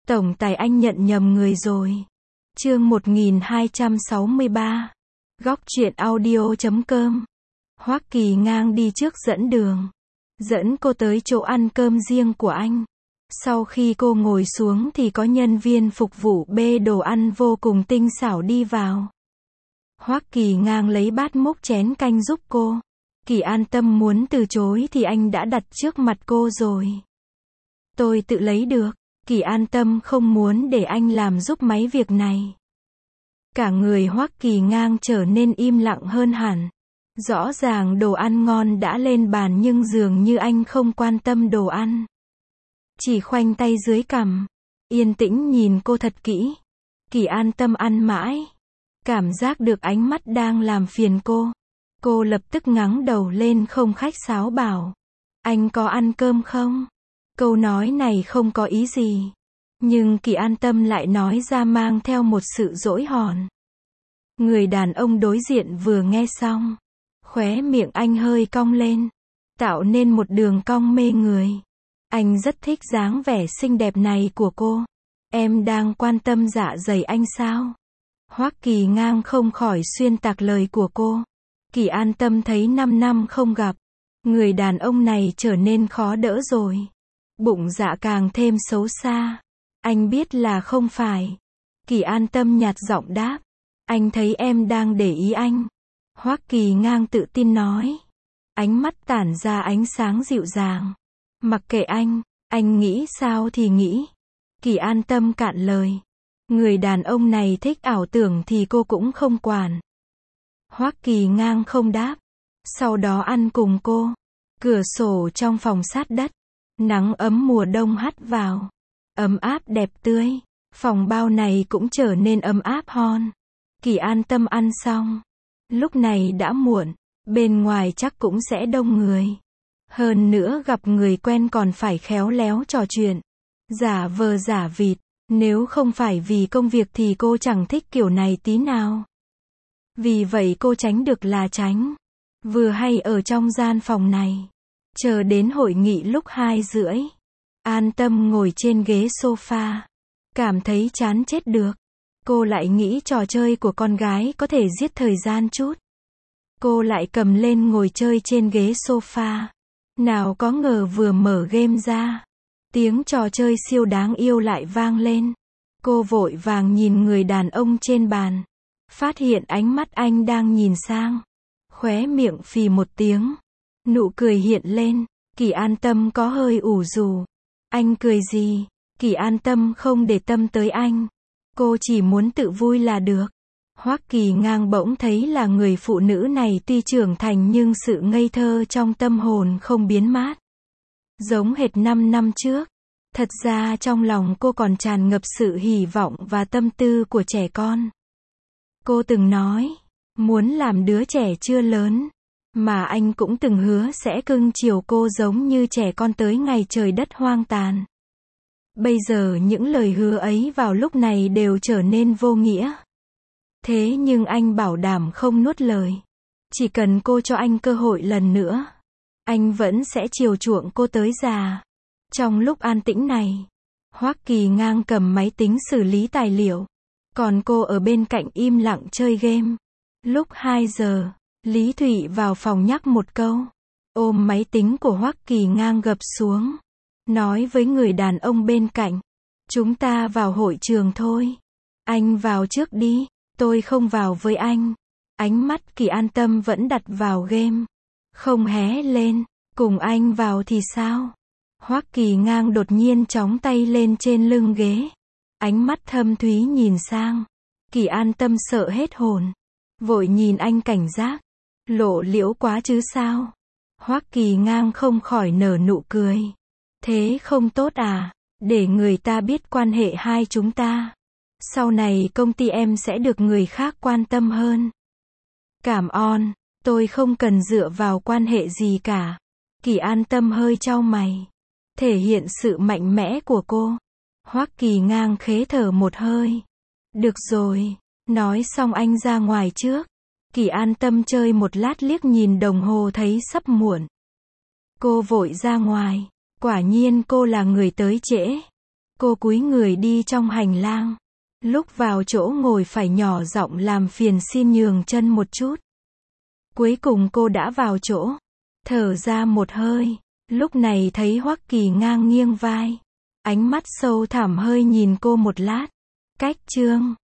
Tổng tài anh nhận nhầm người rồi. Chương 1263. Góc truyện audio.com. Hoắc Kỳ Ngang đi trước dẫn đường. Dẫn cô tới chỗ ăn cơm riêng của anh. Sau khi cô ngồi xuống thì có nhân viên phục vụ bê đồ ăn vô cùng tinh xảo đi vào. Hoắc Kỳ Ngang lấy bát múc chén canh giúp cô. Kỳ An Tâm muốn từ chối thì anh đã đặt trước mặt cô rồi. Tôi tự lấy được. Kỳ An Tâm không muốn để anh làm giúp mấy việc này. Cả người Hoắc Kỳ Ngang trở nên im lặng hơn hẳn. Rõ ràng đồ ăn ngon đã lên bàn nhưng dường như anh không quan tâm đồ ăn. Chỉ khoanh tay dưới cằm, yên tĩnh nhìn cô thật kỹ. Kỳ An Tâm ăn mãi. Cảm giác được ánh mắt đang làm phiền cô. Cô lập tức ngẩng đầu lên không khách sáo bảo. Anh có ăn cơm không? Câu nói này không có ý gì. Nhưng Kỳ An Tâm lại nói ra mang theo một sự dỗi hòn. Người đàn ông đối diện vừa nghe xong. Khóe miệng anh hơi cong lên. Tạo nên một đường cong mê người. Anh rất thích dáng vẻ xinh đẹp này của cô. Em đang quan tâm dạ dày anh sao? Hoắc Kỳ Ngang không khỏi xuyên tạc lời của cô. Kỳ An Tâm thấy 5 năm không gặp. Người đàn ông này trở nên khó đỡ rồi. Bụng dạ càng thêm xấu xa. Anh biết là không phải. Kỳ An Tâm nhạt giọng đáp. Anh thấy em đang để ý anh. Hoắc Kỳ Ngang tự tin nói. Ánh mắt tản ra ánh sáng dịu dàng. Mặc kệ anh nghĩ sao thì nghĩ. Kỳ An Tâm cạn lời. Người đàn ông này thích ảo tưởng thì cô cũng không quản. Hoắc Kỳ Ngang không đáp. Sau đó ăn cùng cô. Cửa sổ trong phòng sát đất. Nắng ấm mùa đông hắt vào. Ấm áp đẹp tươi. Phòng bao này cũng trở nên ấm áp hon. Kỳ An Tâm ăn xong. Lúc này đã muộn. Bên ngoài chắc cũng sẽ đông người. Hơn nữa gặp người quen còn phải khéo léo trò chuyện. Giả vờ giả vịt. Nếu không phải vì công việc thì cô chẳng thích kiểu này tí nào. Vì vậy cô tránh được là tránh. Vừa hay ở trong gian phòng này. Chờ đến hội nghị lúc 2:30. An Tâm ngồi trên ghế sofa. Cảm thấy chán chết được. Cô lại nghĩ trò chơi của con gái có thể giết thời gian chút. Cô lại cầm lên ngồi chơi trên ghế sofa. Nào có ngờ vừa mở game ra. Tiếng trò chơi siêu đáng yêu lại vang lên. Cô vội vàng nhìn người đàn ông trên bàn. Phát hiện ánh mắt anh đang nhìn sang. Khóe miệng phì một tiếng. Nụ cười hiện lên. Kỳ An Tâm có hơi ủ rũ. Anh cười gì? Kỳ An Tâm không để tâm tới anh. Cô chỉ muốn tự vui là được. Hoắc Kỳ Ngang bỗng thấy là người phụ nữ này tuy trưởng thành nhưng sự ngây thơ trong tâm hồn không biến mất. Giống hệt 5 năm trước. Thật ra trong lòng cô còn tràn ngập sự hy vọng và tâm tư của trẻ con. Cô từng nói, muốn làm đứa trẻ chưa lớn. Mà anh cũng từng hứa sẽ cưng chiều cô giống như trẻ con tới ngày trời đất hoang tàn. Bây giờ những lời hứa ấy vào lúc này đều trở nên vô nghĩa. Thế nhưng anh bảo đảm không nuốt lời. Chỉ cần cô cho anh cơ hội lần nữa. Anh vẫn sẽ chiều chuộng cô tới già. Trong lúc an tĩnh này, Hoắc Kỳ Ngang cầm máy tính xử lý tài liệu. Còn cô ở bên cạnh im lặng chơi game. Lúc 2 giờ, Lý Thụy vào phòng nhắc một câu. Ôm máy tính của Hoắc Kỳ Ngang gập xuống. Nói với người đàn ông bên cạnh. Chúng ta vào hội trường thôi. Anh vào trước đi, tôi không vào với anh. Ánh mắt Kỳ An Tâm vẫn đặt vào game. Không hé lên, cùng anh vào thì sao? Hoắc Kỳ Ngang đột nhiên chóng tay lên trên lưng ghế. Ánh mắt thâm thúy nhìn sang. Kỳ An Tâm sợ hết hồn. Vội nhìn anh cảnh giác. Lộ liễu quá chứ sao? Hoắc Kỳ Ngang không khỏi nở nụ cười. Thế không tốt à? Để người ta biết quan hệ hai chúng ta. Sau này công ty em sẽ được người khác quan tâm hơn. Cảm ơn, tôi không cần dựa vào quan hệ gì cả. Kỳ An Tâm hơi chau mày. Thể hiện sự mạnh mẽ của cô. Hoắc Kỳ Ngang khế thở một hơi. Được rồi, nói xong anh ra ngoài trước. Kỳ An Tâm chơi một lát liếc nhìn đồng hồ thấy sắp muộn. Cô vội ra ngoài. Quả nhiên cô là người tới trễ. Cô cúi người đi trong hành lang. Lúc vào chỗ ngồi phải nhỏ giọng làm phiền xin nhường chân một chút. Cuối cùng cô đã vào chỗ. Thở ra một hơi. Lúc này thấy Hoắc Kỳ ngang nghiêng vai. Ánh mắt sâu thẳm hơi nhìn cô một lát. Cách chương